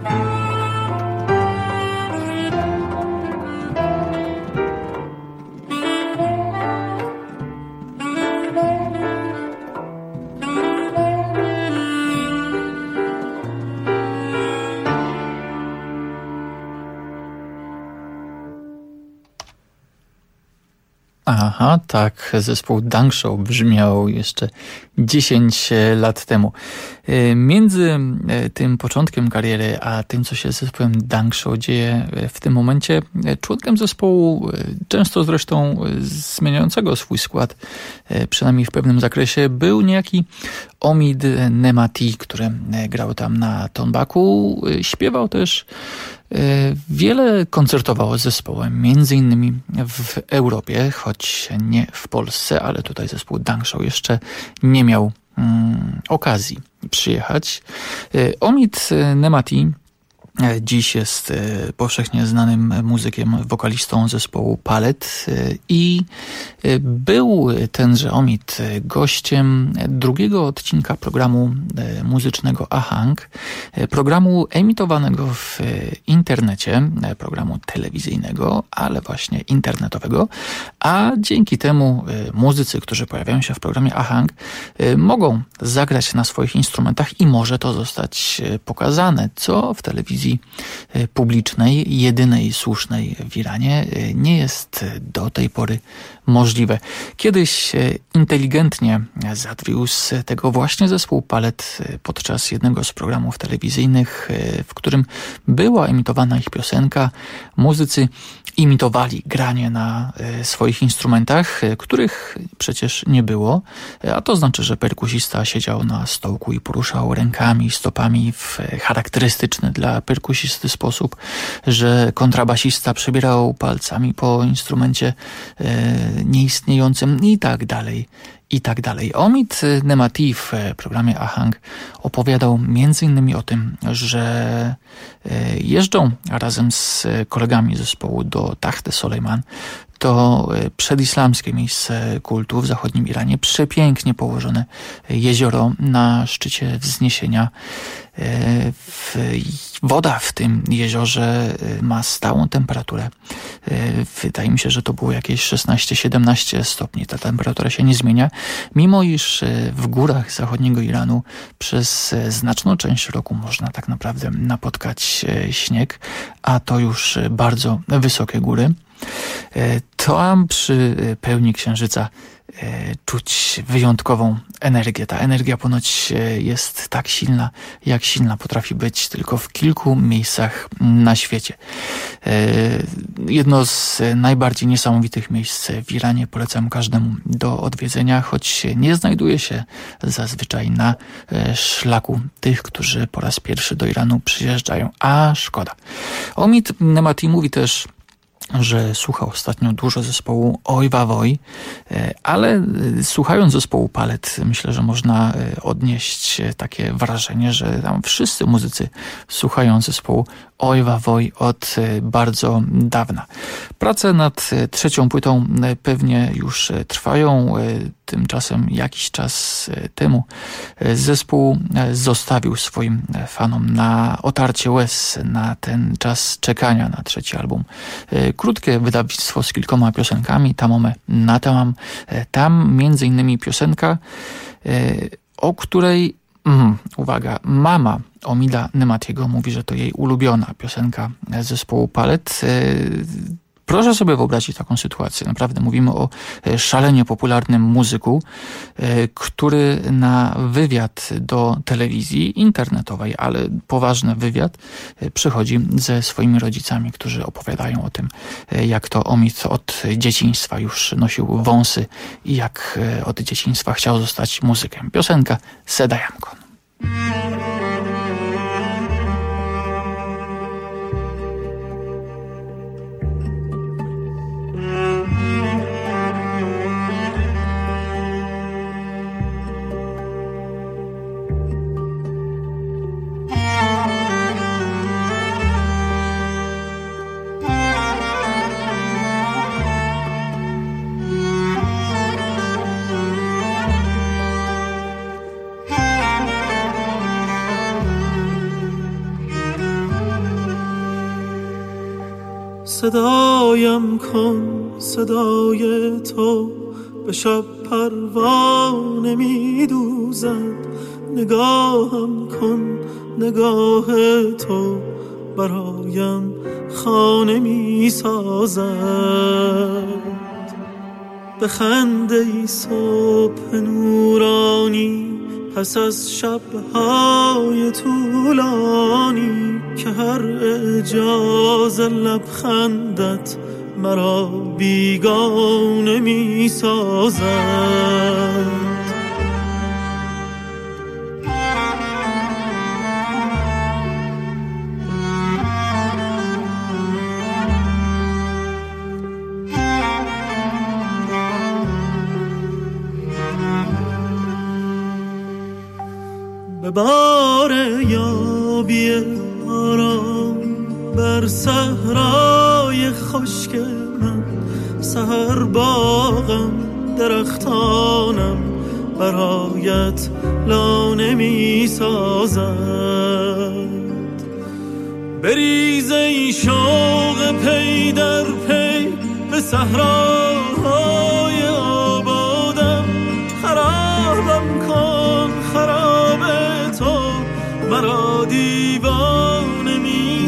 Aha, tak, zespół Dunk Show brzmiał jeszcze 10 lat temu. Między tym początkiem kariery, a tym, co się z zespołem Dunk Show dzieje w tym momencie, członkiem zespołu, często zresztą zmieniającego swój skład, przynajmniej w pewnym zakresie, był niejaki Omid Nemati, który grał tam na tonbaku. Śpiewał też, wiele koncertował z zespołem, między innymi w Europie, choć nie w Polsce, ale tutaj zespół Dunk Show jeszcze nie miał okazji przyjechać. Omid Nemati dziś jest powszechnie znanym muzykiem, wokalistą zespołu Palet i był tenże Omid gościem drugiego odcinka programu muzycznego Ahang, programu emitowanego w internecie, programu telewizyjnego, ale właśnie internetowego, a dzięki temu muzycy, którzy pojawiają się w programie Ahang, mogą zagrać na swoich instrumentach i może to zostać pokazane, co w telewizji publicznej, jedynej słusznej w Iranie, nie jest do tej pory możliwe. Kiedyś inteligentnie zawiózł tego właśnie zespół Palet podczas jednego z programów telewizyjnych, w którym była emitowana ich piosenka. Muzycy imitowali granie na swoich instrumentach, których przecież nie było, a to znaczy, że perkusista siedział na stołku i poruszał rękami i stopami w charakterystyczny dla perkusisty sposób, że kontrabasista przebierał palcami po instrumencie nieistniejącym i tak dalej. I tak dalej. Omid Nemati w programie Ahang opowiadał między innymi o tym, że jeżdżą razem z kolegami zespołu do Taht Solejman. To przedislamskie miejsce kultu w zachodnim Iranie, przepięknie położone jezioro na szczycie wzniesienia. Woda w tym jeziorze ma stałą temperaturę. Wydaje mi się, że to było jakieś 16-17 stopni. Ta temperatura się nie zmienia, mimo iż w górach zachodniego Iranu przez znaczną część roku można tak naprawdę napotkać śnieg, a to już bardzo wysokie góry. Tam przy pełni księżyca czuć wyjątkową energię. Ta energia ponoć jest tak silna, jak silna potrafi być tylko w kilku miejscach na świecie. Jedno z najbardziej niesamowitych miejsc w Iranie, polecam każdemu do odwiedzenia, choć nie znajduje się zazwyczaj na szlaku tych, którzy po raz pierwszy do Iranu przyjeżdżają. A szkoda. Omid Nemati mówi też, że słuchał ostatnio dużo zespołu Oj Wawoj, ale słuchając zespołu Palet, myślę, że można odnieść takie wrażenie, że tam wszyscy muzycy słuchają zespołu Oj Wawoj od bardzo dawna. Prace nad trzecią płytą pewnie już trwają. Tymczasem jakiś czas temu zespół zostawił swoim fanom na otarcie łez na ten czas czekania na trzeci album. Krótkie wydawnictwo z kilkoma piosenkami, Tamome Natamam. Tam między innymi piosenka, o której uwaga, mama Omida Nematiego mówi, że to jej ulubiona piosenka zespołu Palet. Proszę sobie wyobrazić taką sytuację. Naprawdę mówimy o szalenie popularnym muzyku, który na wywiad do telewizji internetowej, ale poważny wywiad, przychodzi ze swoimi rodzicami, którzy opowiadają o tym, jak to Omid od dzieciństwa już nosił wąsy i jak od dzieciństwa chciał zostać muzykiem. Piosenka Sedayamkon. صدایم کن صدای تو به شب پروانه می دوزد، نگاهم کن نگاه تو برایم خانه می سازد. بخنده ای صبح نورانی پس از شبهای طولانی که هر اعجاز لبخندت مرا بیگانه می سازد. به بار یابی آرام بر صحرای خشک من، سحر باغم درختانم برایت لانه می سازد. بریز ای شوق پی در پی به صحراهای آبادم، خرابم کن خراب تو مرا دیوانه می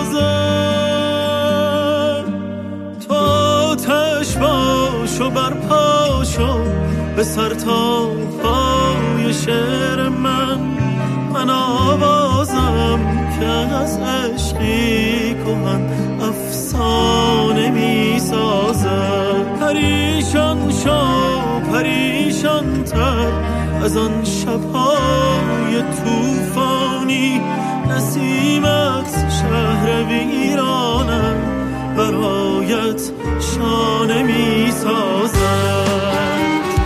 سازد. تو آتش باش و برپا شو به سر تا پای شعر من آوازم که از عشقی کهن افسانه می سازد. پریشان شو پریشان تر از آن شبهای طوفانی، نسیمت شهر ویرانم برایت شانه می سازد.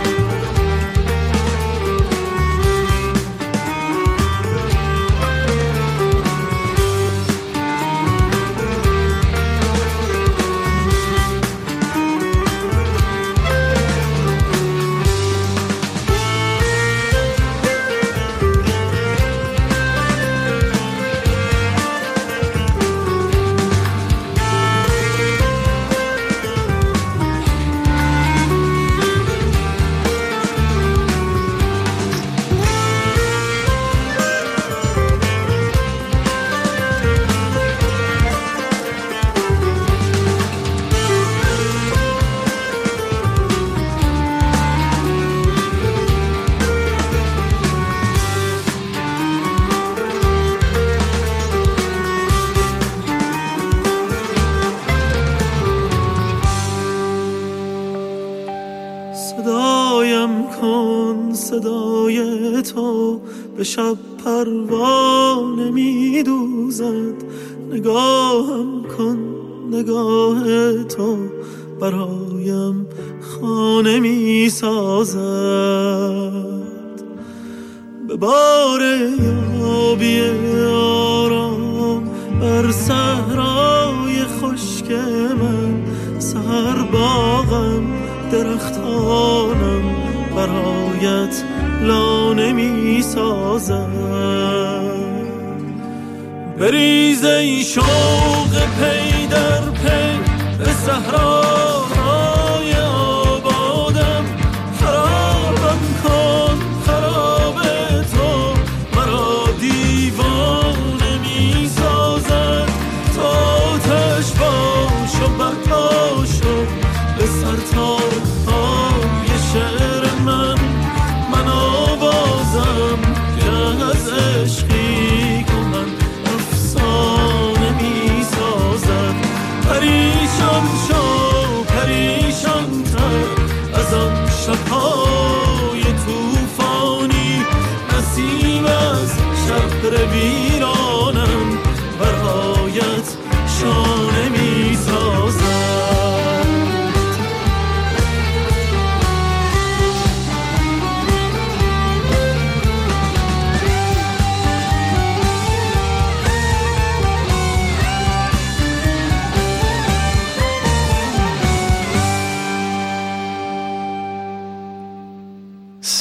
صدایم کن صدای تو به شب پروانه می دوزد، نگاهم کن نگاه تو برایم خانه می سازد. به بار یابی آرام بر صحرای خشک من، سحر باغم درختانم برایت لانه می سازد. بریز ای شوق پی در پی به صحراهای آبادم، خرابم کن خراب تو مرا دیوانه می سازد. تا آتش باش و برپا شو به سر تا پای شعر من آوازم که از عشقی کهن افسانه می سازد. پریشان شو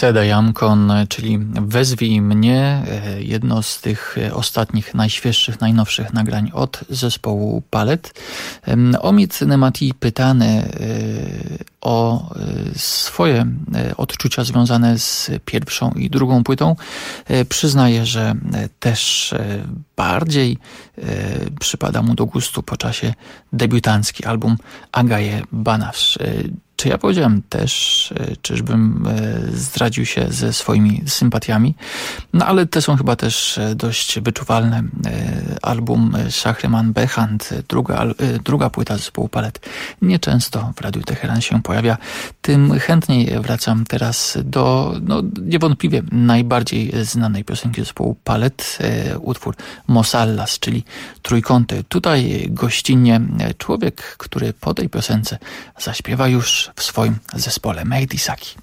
Seda Jamkon, czyli Wezwij mnie, jedno z tych ostatnich, najświeższych, najnowszych nagrań od zespołu Palet. Omid Nemati pytany o swoje odczucia związane z pierwszą i drugą płytą przyznaje, że też bardziej przypada mu do gustu po czasie debiutancki album Agaje Banafsz. Czy ja powiedziałem też, czyżbym zdradził się ze swoimi sympatiami? No ale te są chyba też dość wyczuwalne. Album Szachryman Behand, druga płyta zespołu Palet, nieczęsto w Radiu Teheran się pojawia. Tym chętniej wracam teraz do niewątpliwie najbardziej znanej piosenki zespołu Palet, utwór Mosallas, czyli Trójkąty. Tutaj gościnnie człowiek, który po tej piosence zaśpiewa już w swoim zespole, Mehdi Saki.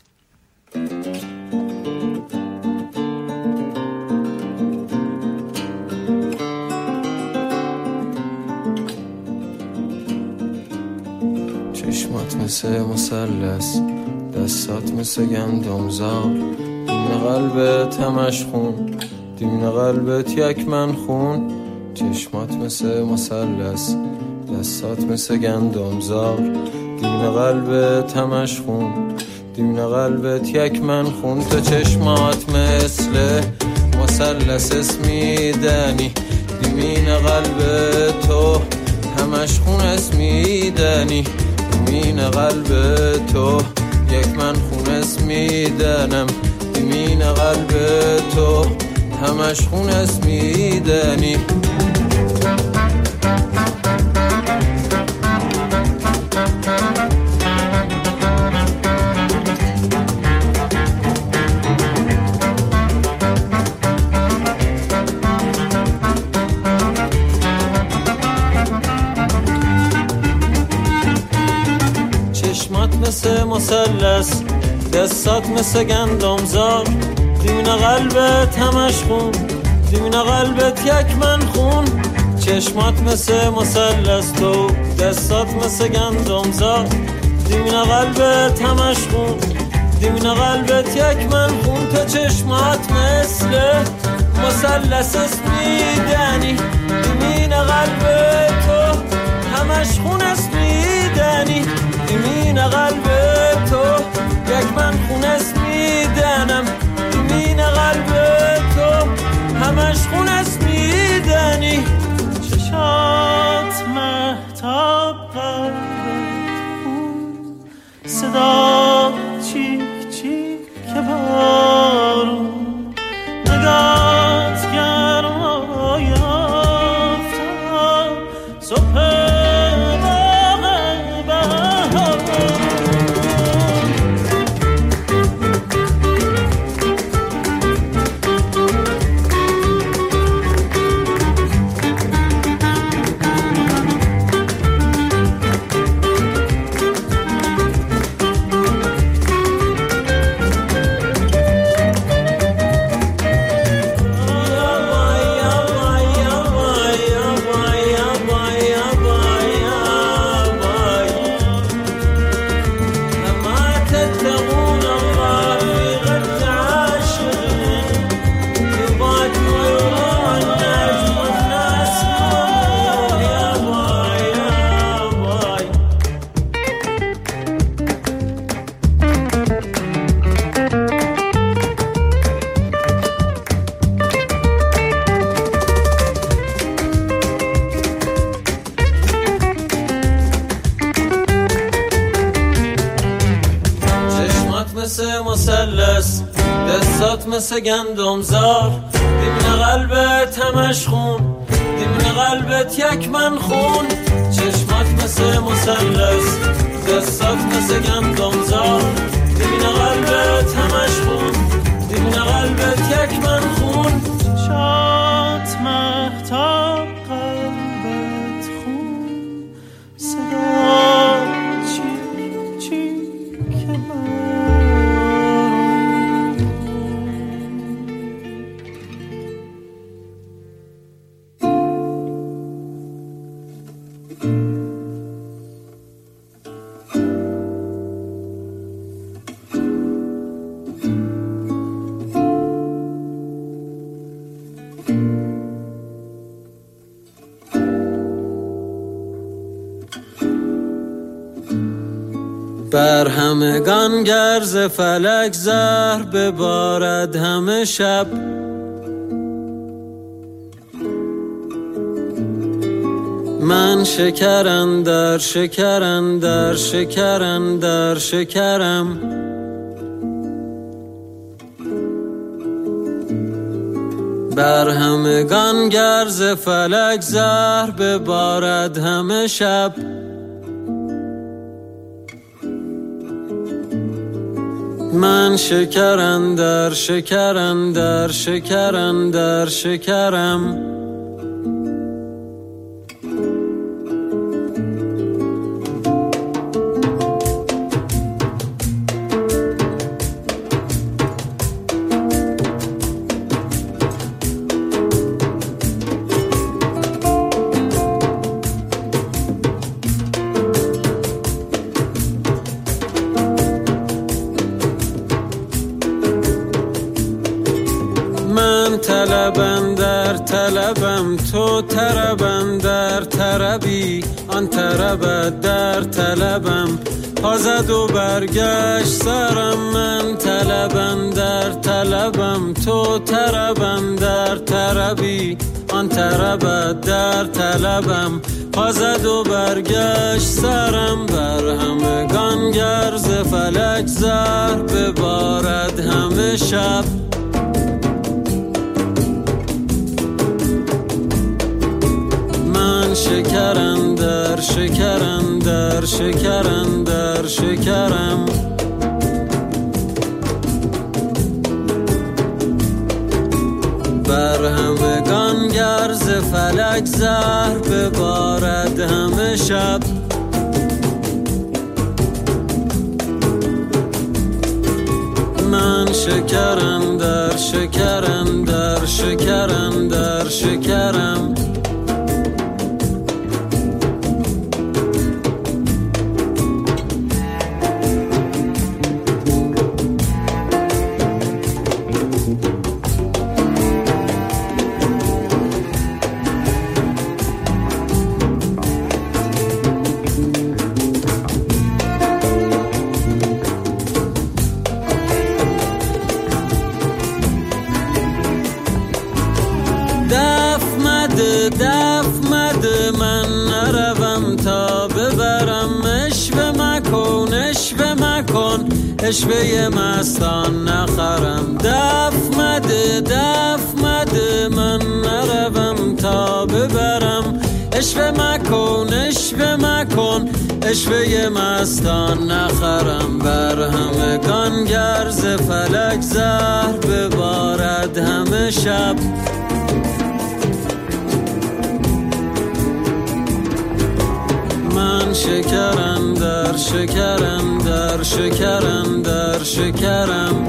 چشمات مثل مثلث دستات مثل گندمزار دیمن قلبت همش خون دیمن قلبت یک من خون چشمات مثل مثلث دستات مثل گندمزار دیمن قلبت همش خون دیمن قلبت یک من خون تو چشمات مثل مثلث اسمیدنی دیمین قلب تو همش خون اسمیدنی دیمین قلب تو یک من خون اسمیدنم دیمین قلب تو همش خون اسمیدنی مثل مثلث دستات مثل گندمزار دیمین قلبت همش خون دیمین قلبت یک من خون چشمات مثل مثلث تو دستات مثل گندمزار دیمین قلبت همش خون دیمین قلبت یک من خون تو چشمات مثل مثلث اسمیدنی دیمین قلبت تو همش خون اسمیدنی دیمین قلب تو یک من خون اسمیدنم دیمین قلب تو همش خون اسمیدنی چشات مهتاب قلب صدا چیک چیک که بارون نگات گرم آیافتم صبح مثل گندمزار دیمن قلبت همش خون دیمن قلبت یک من خون چشمات مثل مثلث دستات مثل گندمزار دیمن قلبت همش خون دیمن قلبت یک من خون چشمات مهتاب قلبت خون صدا چیک چیک که بر همگان گرز فلک زهر ببارد همه شب. من شکرم در شکرم در شکرم در شکرم. بر همگان گرز فلک زهر ببارد همه شب. من شکرم در شکرم در شکرم در شکرم. طلبم در طلبم تو طربم در طربی آن طربت در طلبم پازد و برگشت سرم. من طلبم در طلبم تو طربم در طربی آن طربت در طلبم پازد و برگشت سرم. بر همگان گرز فلک زهر ببارد همه شب. شکرم در شکرم در شکرم در شکرم. بر همگان گرز فلک زهر ببارد همه شب. من شکرم در شکرم در شکرم در شکرم. دف مده من نروم تا ببرم. اشوه مکن اشوه مکن اشوه مستان نخرم. دف مده من نروم تا ببرم. اشوه مکن اشوه مستان نخرم. بر همگان گرز فلک زهر ببارد همه شب. من شکرم در شکرم در شکرم در شکرم.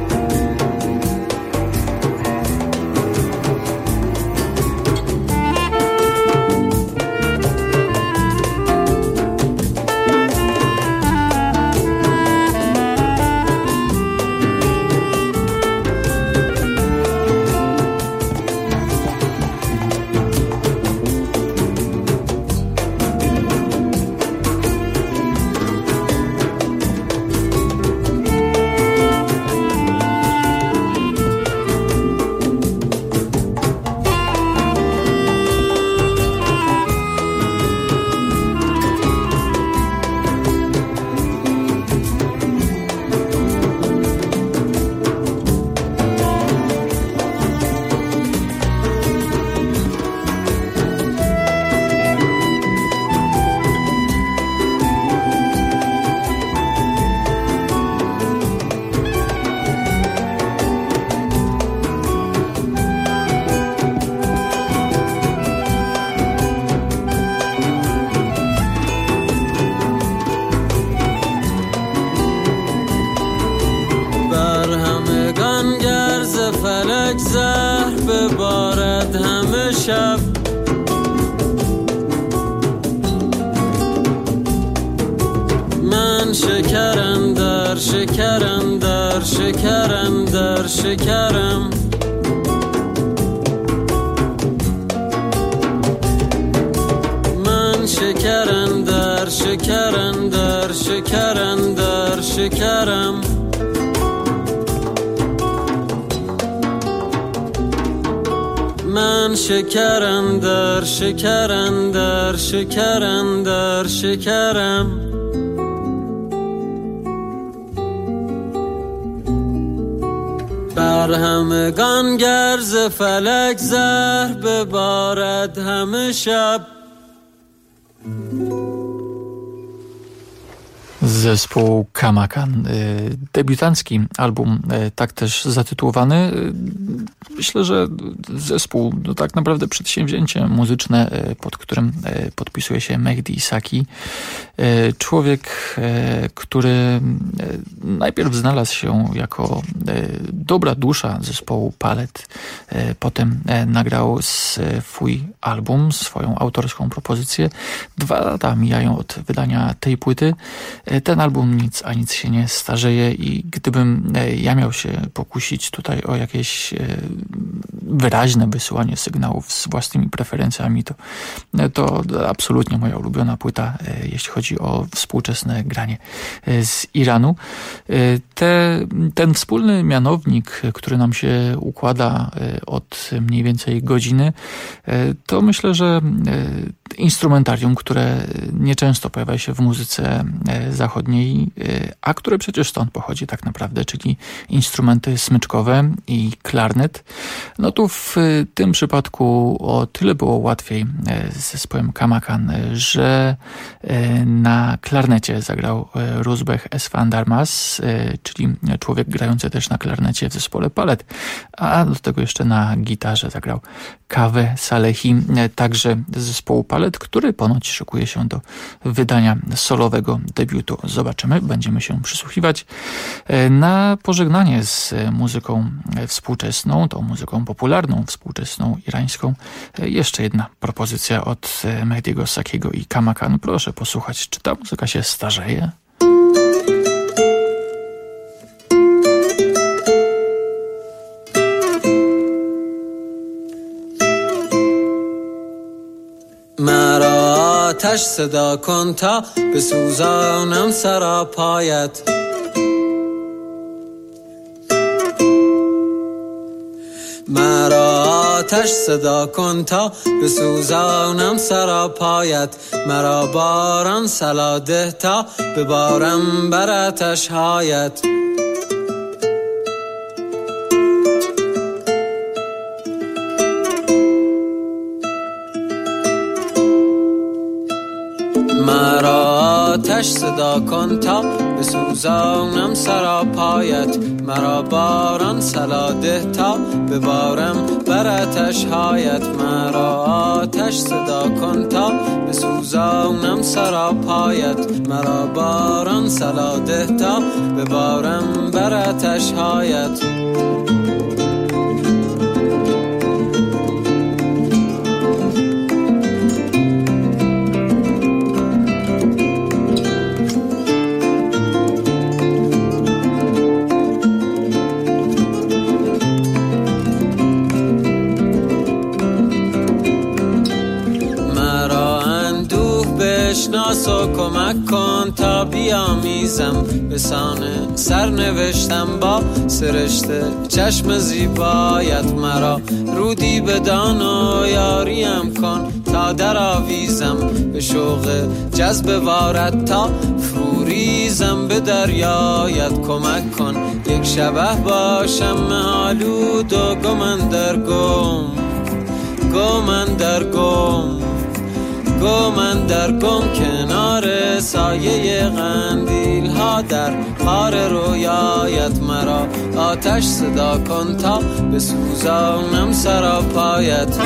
زهر ببارد همه شب. من شکرم در شکرم در شکرم در شکرم. من شکرم در شکرم در شکرم در شکرم من شکرم در شکرم در شکرم در شکرم بر همگان گرز فلک زهر ببارد همه شب. Zespół Kamakan, debiutancki album, tak też zatytułowany. Myślę, że zespół to tak naprawdę przedsięwzięcie muzyczne, pod którym podpisuje się Mehdi Isaki. Człowiek, który najpierw znalazł się jako dobra dusza zespołu Palet, potem nagrał swój album, swoją autorską propozycję. 2 lata mijają od wydania tej płyty. Ten album nic a nic się nie starzeje i gdybym ja miał się pokusić tutaj o jakieś wyraźne wysyłanie sygnałów z własnymi preferencjami, to absolutnie moja ulubiona płyta, jeśli chodzi o współczesne granie z Iranu. Ten wspólny mianownik, który nam się układa od mniej więcej godziny, to myślę, że instrumentarium, które nieczęsto pojawia się w muzyce zachodniej, a które przecież stąd pochodzi tak naprawdę, czyli instrumenty smyczkowe i klarnet. No tu w tym przypadku o tyle było łatwiej z zespołem Kamakan, że na klarnecie zagrał Rusbeh Esfand Armas, czyli człowiek grający też na klarnecie w zespole Palet, a do tego jeszcze na gitarze zagrał Kaveh Salehi, także z zespołu Palet, który ponoć szykuje się do wydania solowego debiutu. Zobaczymy, będziemy się przysłuchiwać. Na pożegnanie z muzyką współczesną, tą muzyką popularną, współczesną, irańską, jeszcze jedna propozycja od Mehdiego Sakiego i Kamakan. Proszę posłuchać, czy ta muzyka się starzeje? آتش صدا کن تا بسوزانم سراپایت مرا آتش صدا کن تا بسوزانم سراپایت مرا باران صلا ده تا ببارم بر آتش هایت مرا آتش صدا کن تا بسوزانم سراپایت مرا باران صلا ده تا ببارم بر آتش هایت مرا آتش صدا کن تا بسوزانم سراپایت مرا باران صلا ده تا ببارم بر آتش هایت بشناس و کمک کن تا بیامیزم بسانه سرنوشتم با سرشته چشم زیبایت مرا رودی بدان و یاریم کن تا در آویزم به شوق جذب وارد تا فروریزم به دریایت کمک کن یک شبه باشم آلود و گم در گم کنار سایه قندیل ها در خار رویایت مرا آتش صدا کن تا بسوزانم سراپایت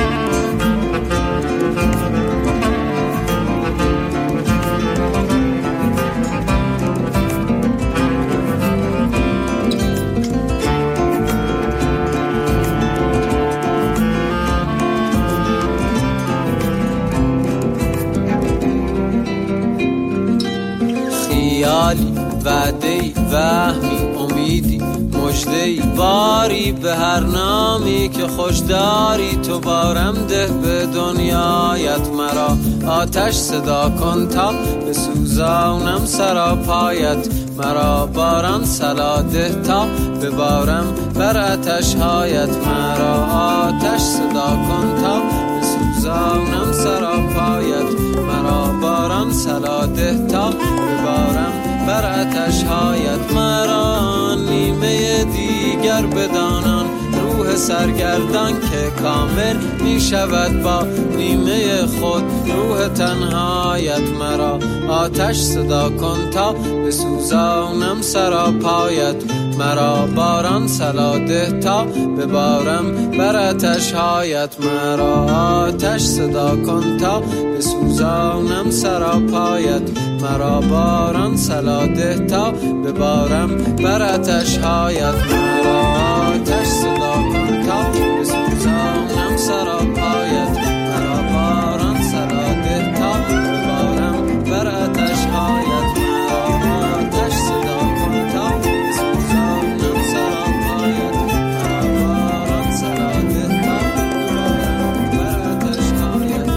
خیالی وعده‌ای وهمی امیدی مژده‌ای باری به هر نامی که خوش داری تو بارم ده به دنیایت مرا آتش صدا کن تا بسوزانم سراپایت مرا باران صلا ده تا ببارم بر آتش هایت مرا آتش صدا کن تا بسوزانم سراپایت مرا باران صلا ده تا ببارم بر آتش هایت مرا نیمه دیگر بدانان روح سرگردان که کامل می شود با نیمه خود روح تنهایت مرا آتش صدا کن تا بسوزانم سراپایت مرا باران صلا ده تا ببارم بر آتش هایت مرا آتش صدا کن تا بسوزانم سراپایت مرا باران صلا ده تا ببارم بر آتش هایت مرا آتش صدا کن تا بسوزانم سراپایت مرا باران صلا ده تا ببارم بر آتش هایت مرا آتش صدا کن تا بسوزانم سراپایت مرا باران صلا ده تا ببارم بر آتش هایت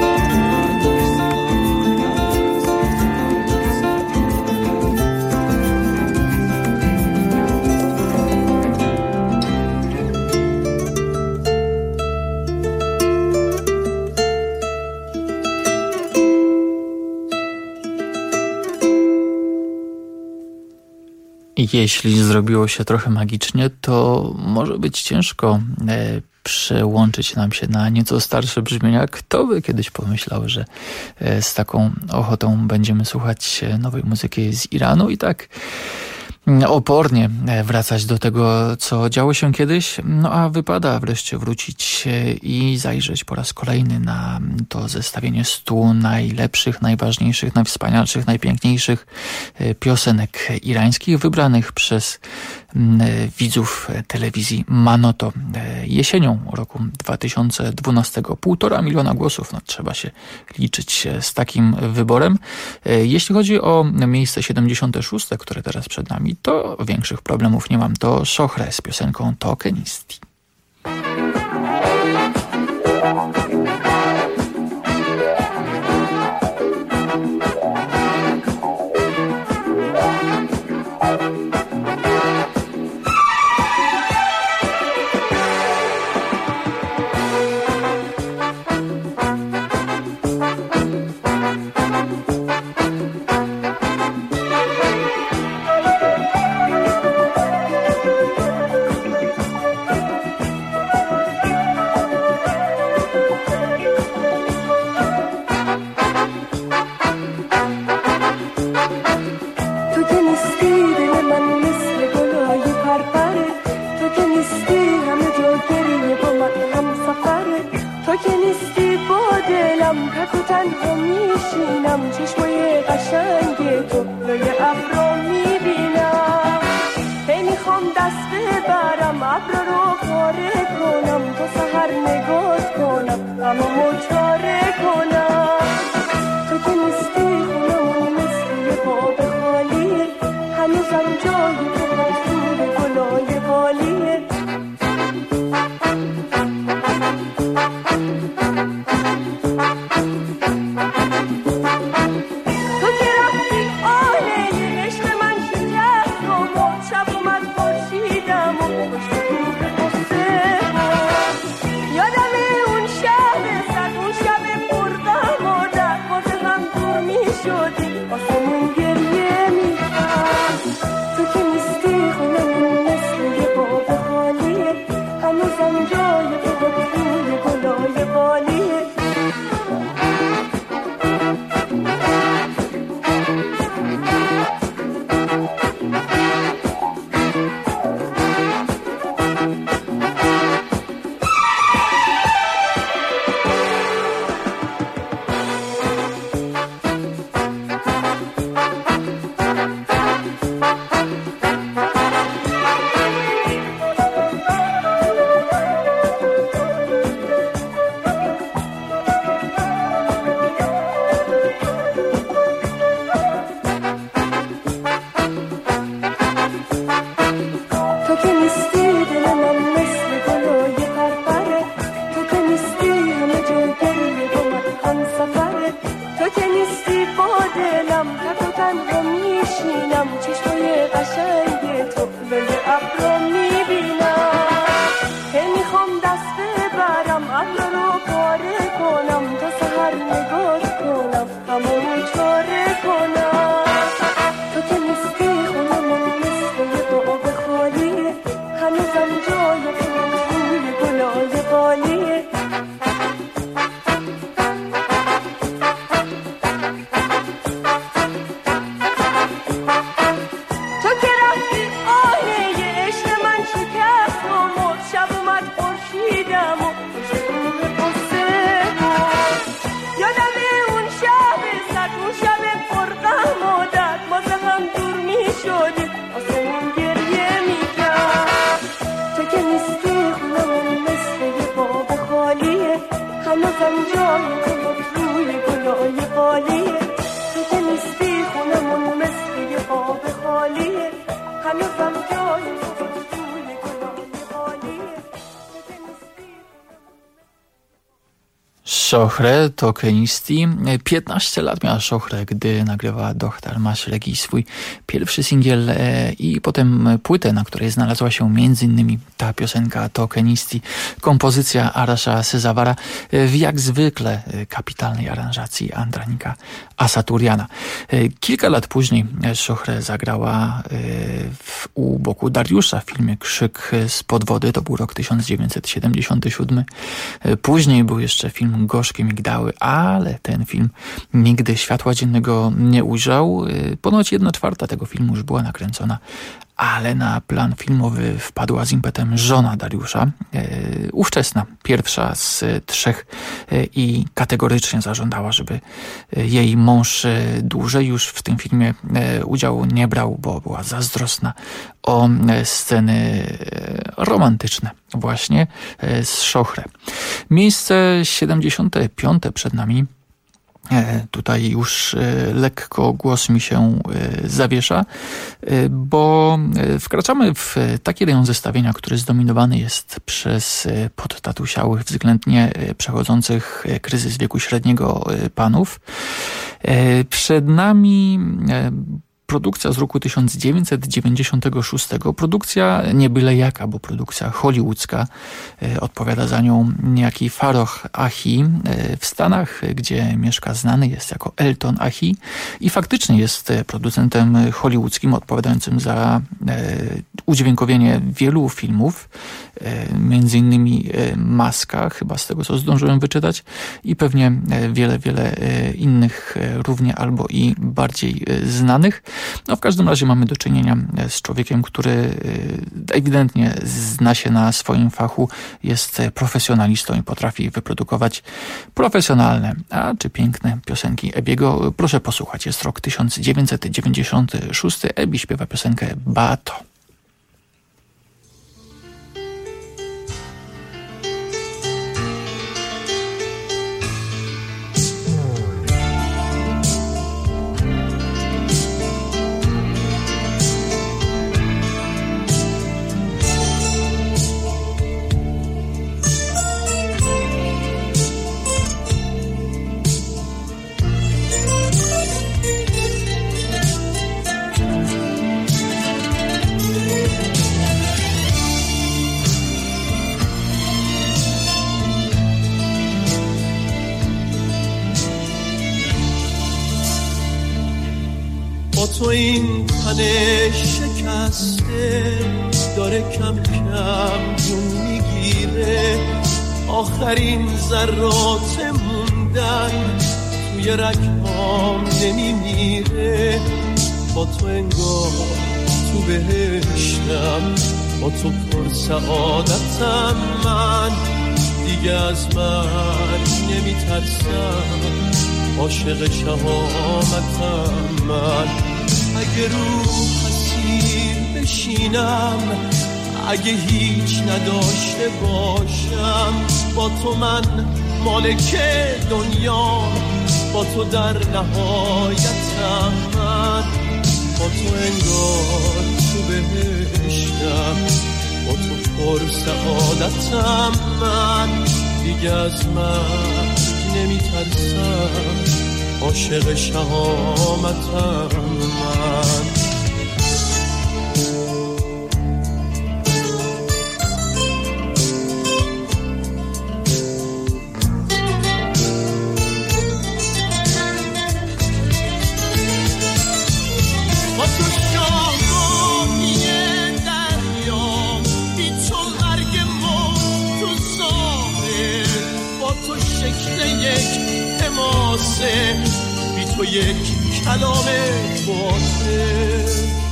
Jeśli zrobiło się trochę magicznie, to może być ciężko przełączyć nam się na nieco starsze brzmienia. Kto by kiedyś pomyślał, że z taką ochotą będziemy słuchać nowej muzyki z Iranu i tak opornie wracać do tego, co działo się kiedyś, no a wypada wreszcie wrócić i zajrzeć po raz kolejny na to zestawienie 100 najlepszych, najważniejszych, najwspanialszych, najpiękniejszych piosenek irańskich wybranych przez widzów telewizji Manoto. Jesienią roku 2012 1,5 miliona głosów, no trzeba się liczyć z takim wyborem. Jeśli chodzi o miejsce 76, które teraz przed nami, to większych problemów nie mam. To Shohreh z piosenką Tokenisti. تو که نیستی با دلم تک و تنها میشینم چشمای قشنگ تو لای ابرو میبینم که میخوام دست ببرم ابرو رو پاره کنم تا سحر نگاه کنم همون چاره کنم تو که نیستی خونمون مثل باغ خالیه هنوزم جای روی گلای بالیه Szochre Tokenisti. 15 lat miała Szochre, gdy nagrywała Dochtar Maśregi swój pierwszy singiel i potem płytę, na której znalazła się m.in. ta piosenka Tokenisti, kompozycja Arasza Sezawara w jak zwykle kapitalnej aranżacji Andranika Asaturiana. Kilka lat później Szochre zagrała u boku Dariusza w filmie Krzyk spod wody, to był rok 1977. Później był jeszcze film Gorzkie Migdały, ale ten film nigdy światła dziennego nie ujrzał. Ponoć 1/4 tego filmu już była nakręcona, ale na plan filmowy wpadła z impetem żona Dariusza, ówczesna, pierwsza z 3 i kategorycznie zażądała, żeby jej mąż dłużej już w tym filmie udziału nie brał, bo była zazdrosna o sceny romantyczne właśnie z Szochre. Miejsce 75 przed nami. Tutaj już lekko głos mi się zawiesza, bo wkraczamy w taki rejon zestawienia, który zdominowany jest przez podtatusiałych, względnie przechodzących kryzys wieku średniego panów. Przed nami produkcja z roku 1996. Produkcja nie byle jaka, bo produkcja hollywoodzka. Odpowiada za nią niejaki Farouk Ahi w Stanach, gdzie mieszka, znany jest jako Elton Ahi i faktycznie jest producentem hollywoodzkim odpowiadającym za udźwiękowienie wielu filmów, między innymi Maska, chyba z tego co zdążyłem wyczytać, i pewnie wiele innych równie albo i bardziej znanych. No w każdym razie mamy do czynienia z człowiekiem, który ewidentnie zna się na swoim fachu, jest profesjonalistą i potrafi wyprodukować profesjonalne, a czy piękne piosenki Ebiego. Proszę posłuchać, jest rok 1996, Ebi śpiewa piosenkę Bato. تو این تن شکسته داره کم کم جون میگیره آخرین ذرات موندن توی رگهام نمیمیره با تو انگار تو بهشتم با تو پر سعادتم من دیگه از مرگ نمیترسم عاشق شهامتم من اگه رو حسیر بشینم اگه هیچ نداشته باشم با تو من مالک دنیا با تو در نهایتم من با تو انگار تو بهشتم با تو پر سعادتم من دیگه از مرگ نمیترسم عاشق عاشق شهامتم من. بی تو یک کلام باطل،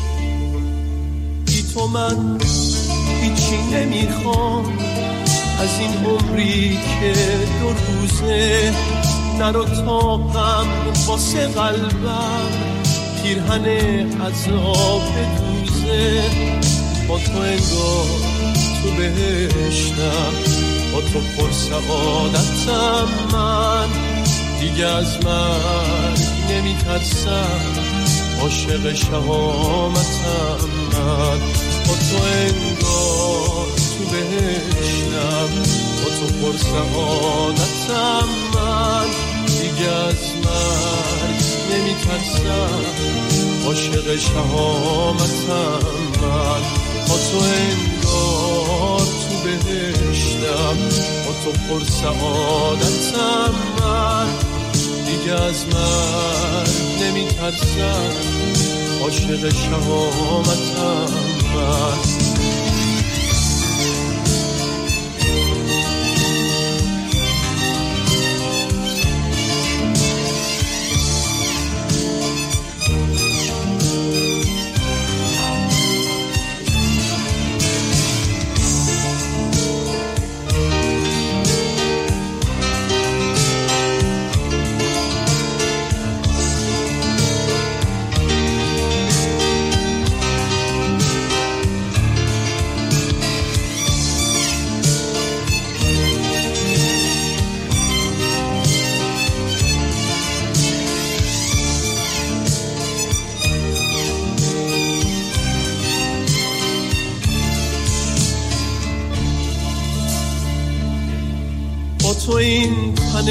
بی تو من هیچی نمیخوام از این عمری که 2 روزه. نرو تا غم واسه قلبم پیرهن عذاب دوزه. با تو انگار تو بهشتم، با تو پر سعادتم من. دیگه از من نمیترسم، عاشق شهامتم من. با تو انگار تو بهشتم، با تو پر سعادتم من. دیگه از من نمیترسم، عاشق شهامتم من. با تو انگار تو بهشتم، با تو پر سعادتم من. دیگه از من نمیترسم، عاشق شهامتم من. تو این تن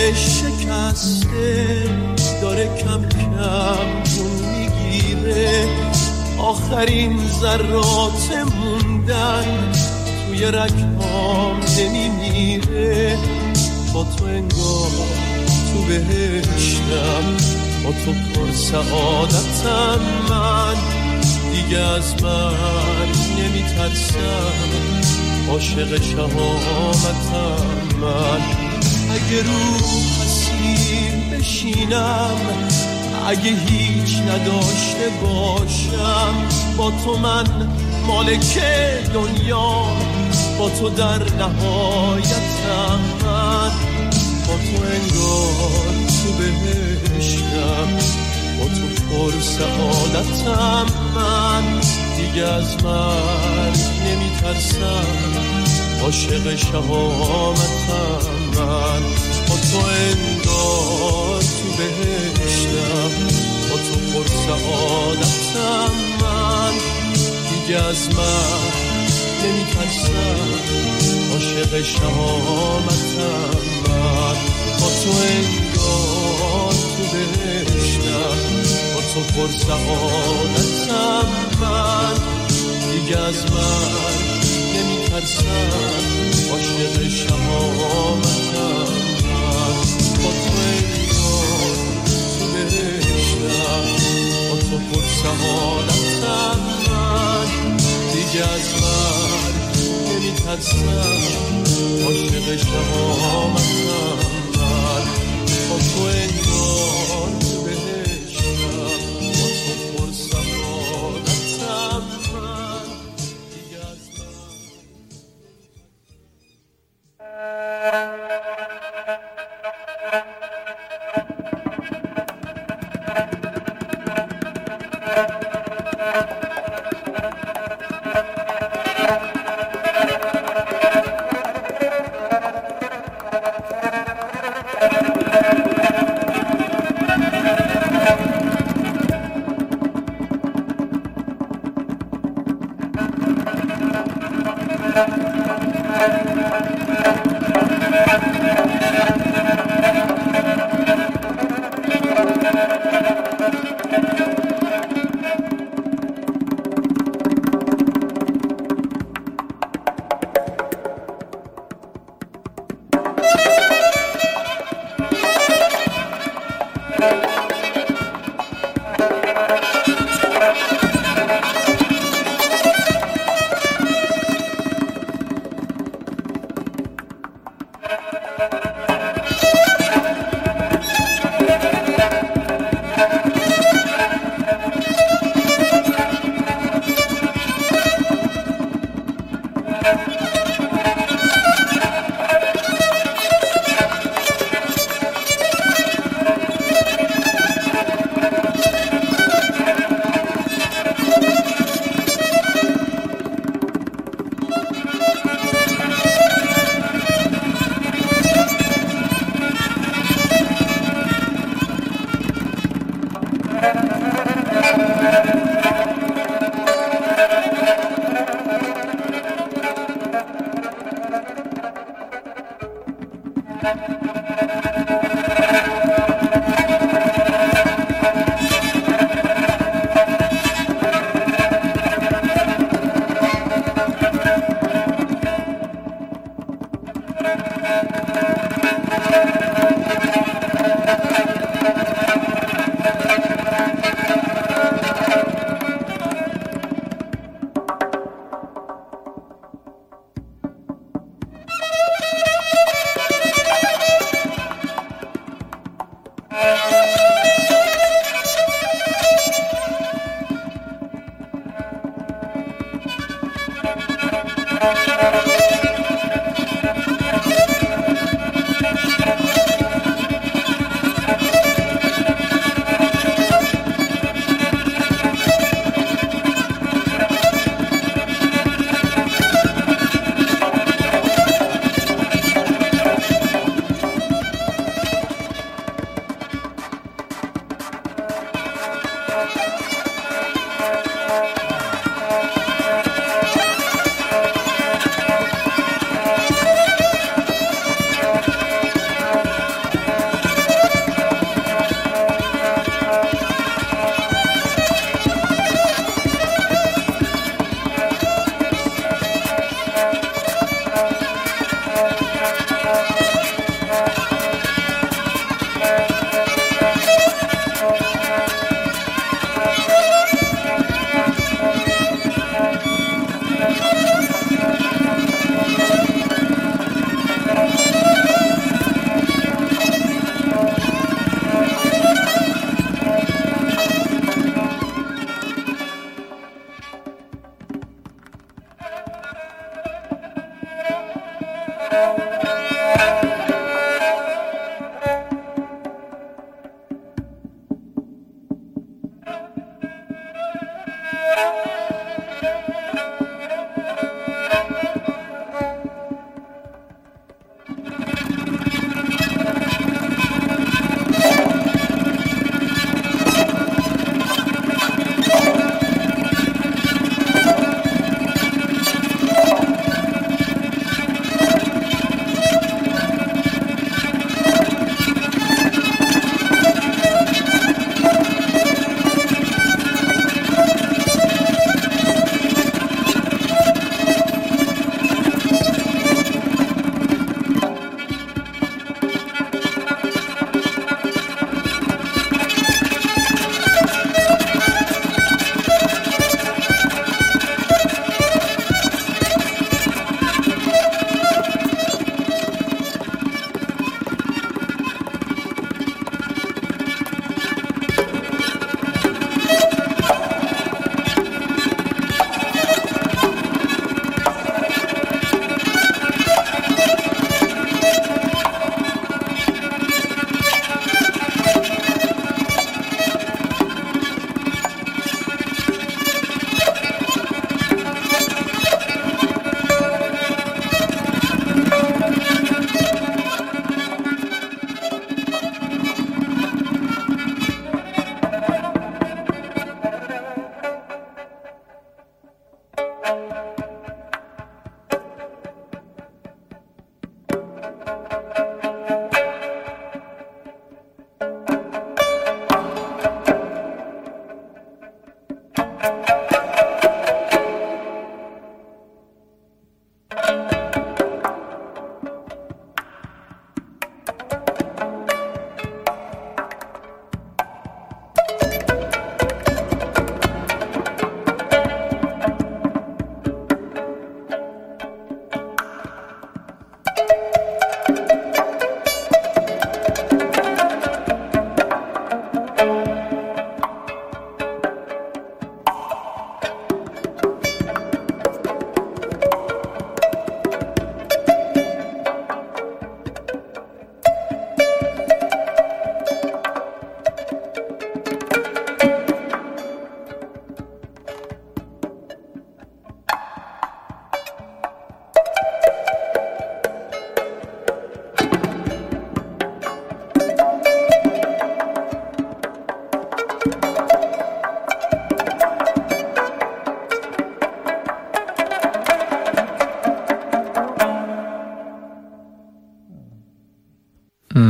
شکسته داره کم کم جون میگیره. آخرین ذرات موندن توی رگهام نمیمیره. با تو انگار تو بهشتم، با تو پر سعادتم من. دیگه از من نمیترسم، عاشق شهامتم من. اگه رو اسیر بشینم، اگه هیچ نداشته باشم، با تو من مالک دنیا، با تو در نهایتم من. با تو انگار تو بهشتم، با تو پر سعادتم من. دیگه از من نمیترسم، عاشق شهامتم من. با تو انگار تو بهشتم، با تو پر سعادتم من. دیگه از من نمیترسم، عاشق شهامتم من. با تو انگار تو بهشتم، با تو پر سعادتم من. دیگه از من نمیترسم، عاشق شهامتم من. با تو انگار تو بهشتم، با تو پر سعادتم من. دیگه از من نمیترسم، عاشق شهامتم من. با تو انگار تو بهشتم، با تو پر سعادتم من. دیگه از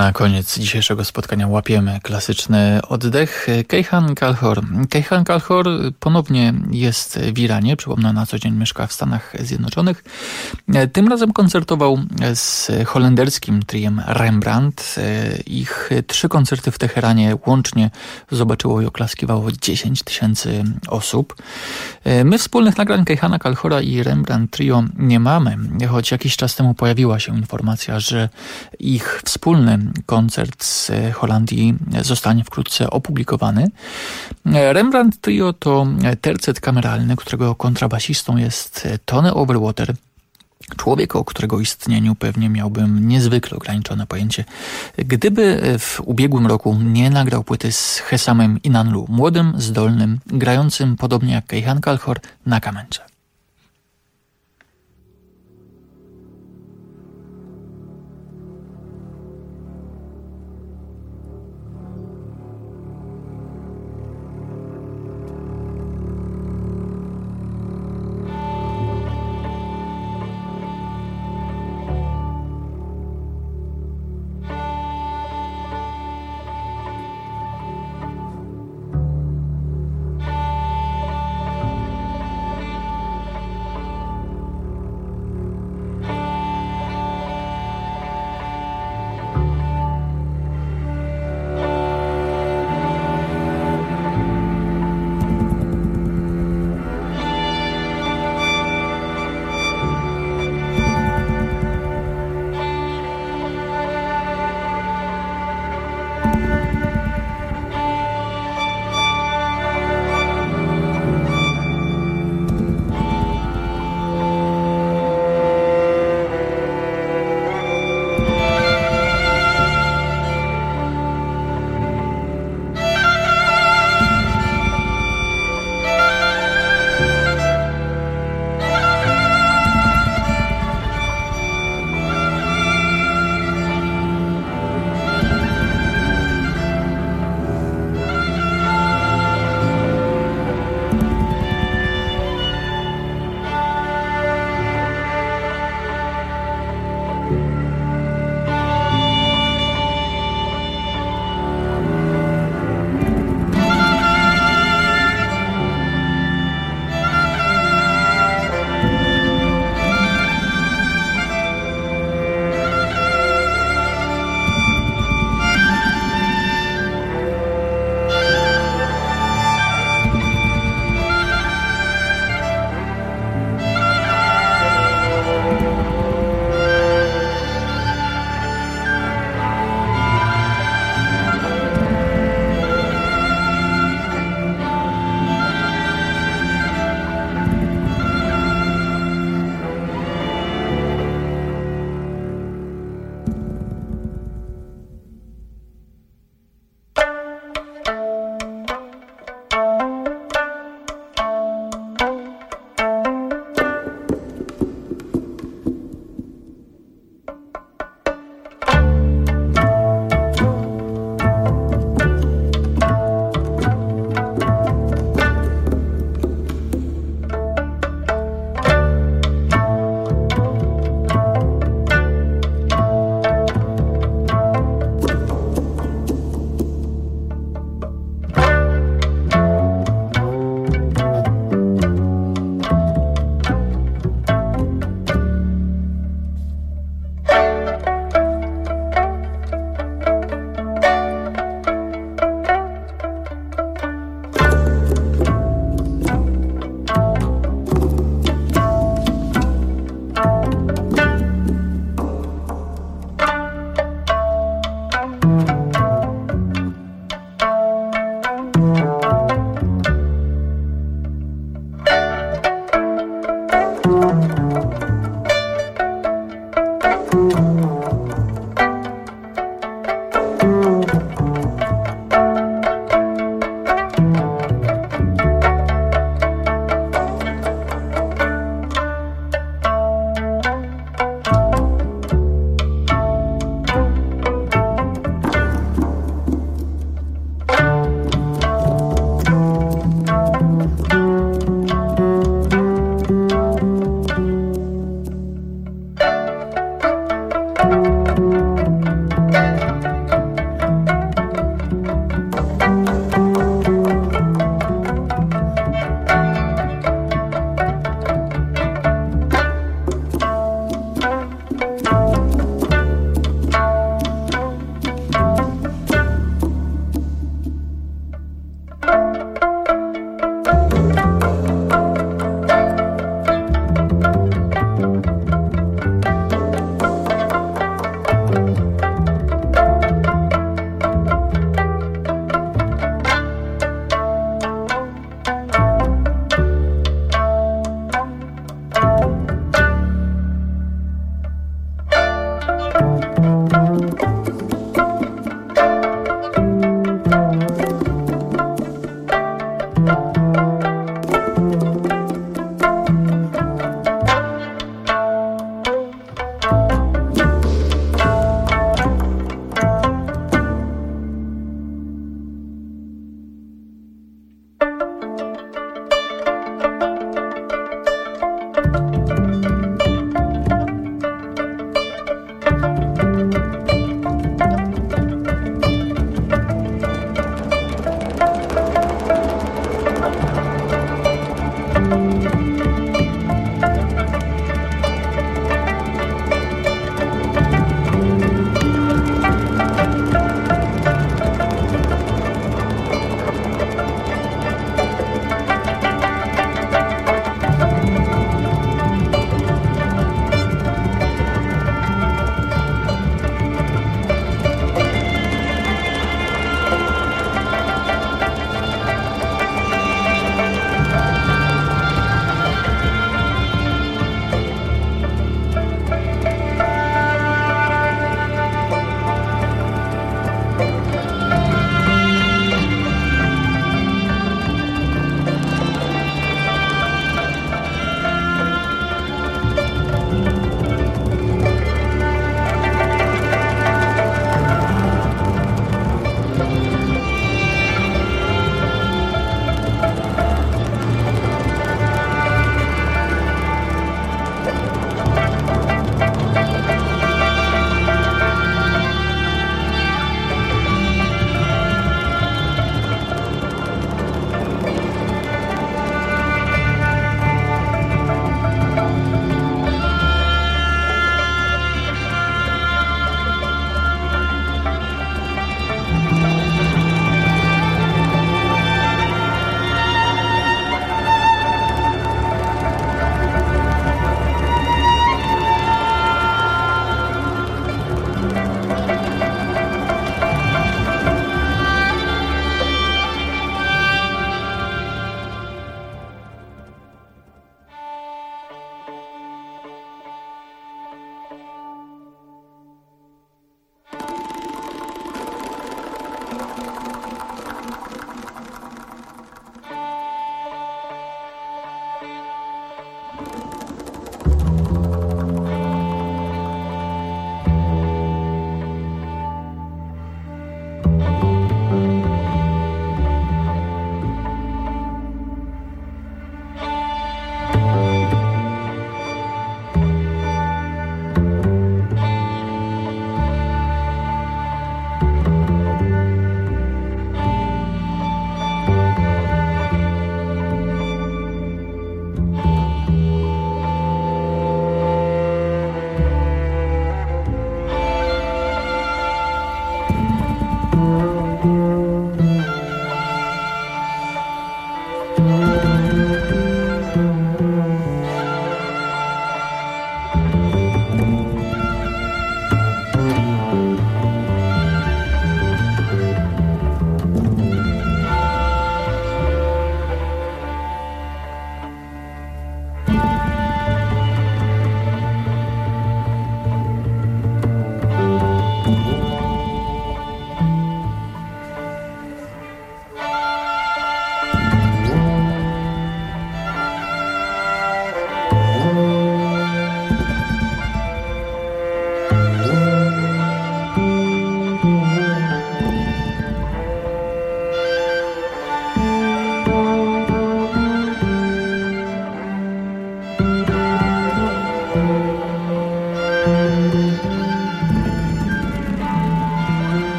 Na koniec dzisiejszego spotkania łapiemy klasyczny oddech. Keyhan Kalhor. Keyhan Kalhor ponownie jest w Iranie. Przypomnę, na co dzień mieszka w Stanach Zjednoczonych. Tym razem koncertował z holenderskim triem Rembrandt. Ich 3 koncerty w Teheranie łącznie zobaczyło i oklaskiwało 10 000 osób. My wspólnych nagrań Keyhana Kalhora i Rembrandt Trio nie mamy, choć jakiś czas temu pojawiła się informacja, że ich wspólny koncert z Holandii zostanie wkrótce opublikowany. Rembrandt Trio to tercet kameralny, którego kontrabasistą jest Tony Overwater. Człowiek, o którego istnieniu pewnie miałbym niezwykle ograniczone pojęcie, gdyby w ubiegłym roku nie nagrał płyty z Hesamem Inanlu, młodym, zdolnym, grającym podobnie jak Keyhan Kalhor na kamęcze.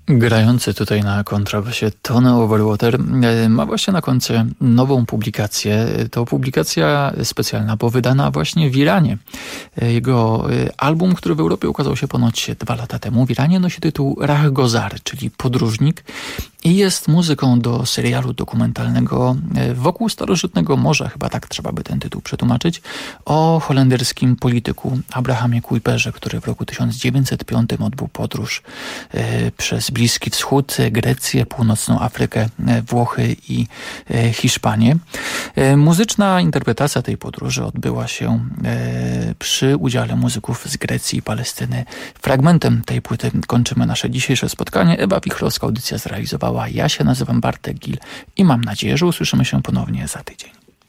Grający tutaj na kontrabasie Tony Overwater ma właśnie na koncie nową publikację. To publikacja specjalna, bo wydana właśnie w Iranie. Jego album, który w Europie ukazał się ponoć 2 lata temu w Iranie, nosi tytuł Rahgozar, czyli podróżnik, i jest muzyką do serialu dokumentalnego Wokół Starożytnego Morza, chyba tak trzeba by ten tytuł przetłumaczyć, o holenderskim polityku Abrahamie Kuyperze, który w roku 1905 odbył podróż przez Bliski Wschód, Grecję, Północną Afrykę, Włochy i Hiszpanię. Muzyczna interpretacja tej podróży odbyła się przy udziale muzyków z Grecji i Palestyny. Fragmentem tej płyty kończymy nasze dzisiejsze spotkanie. Ewa Wichrowska audycja zrealizowała. Ja się nazywam Bartek Gil i mam nadzieję, że usłyszymy się ponownie za tydzień.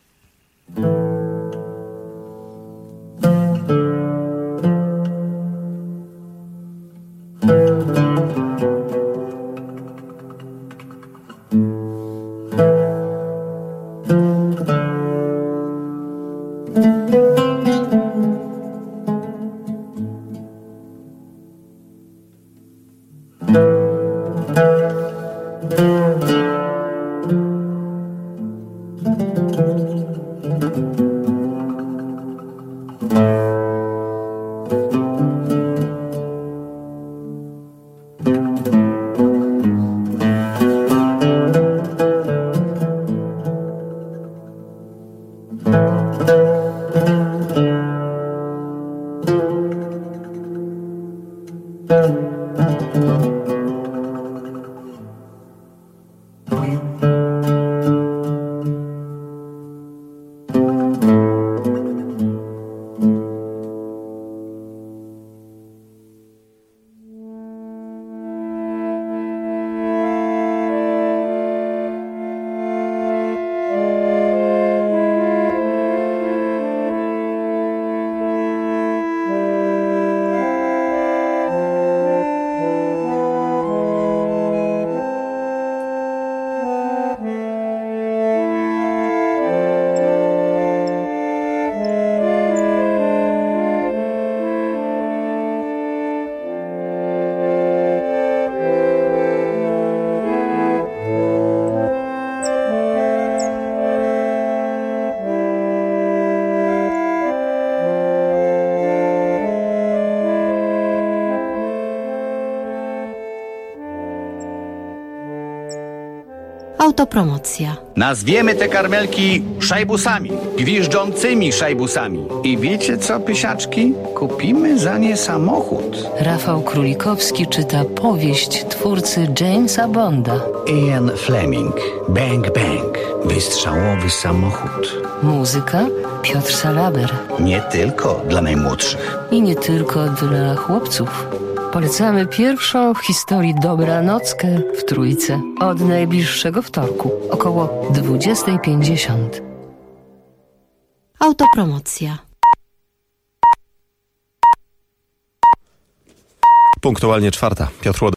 Autopromocja. Nazwiemy te karmelki szajbusami, gwiżdżącymi szajbusami. I wiecie co, pysiaczki? Kupimy za nie samochód. Rafał Królikowski czyta powieść twórcy Jamesa Bonda. Ian Fleming, Bang Bang, wystrzałowy samochód. Muzyka Piotr Salaber. Nie tylko dla najmłodszych. I nie tylko dla chłopców. Polecamy pierwszą w historii dobranockę w Trójce. Od najbliższego wtorku, około 20:50. Autopromocja. Punktualnie 4. Piotr Łodek.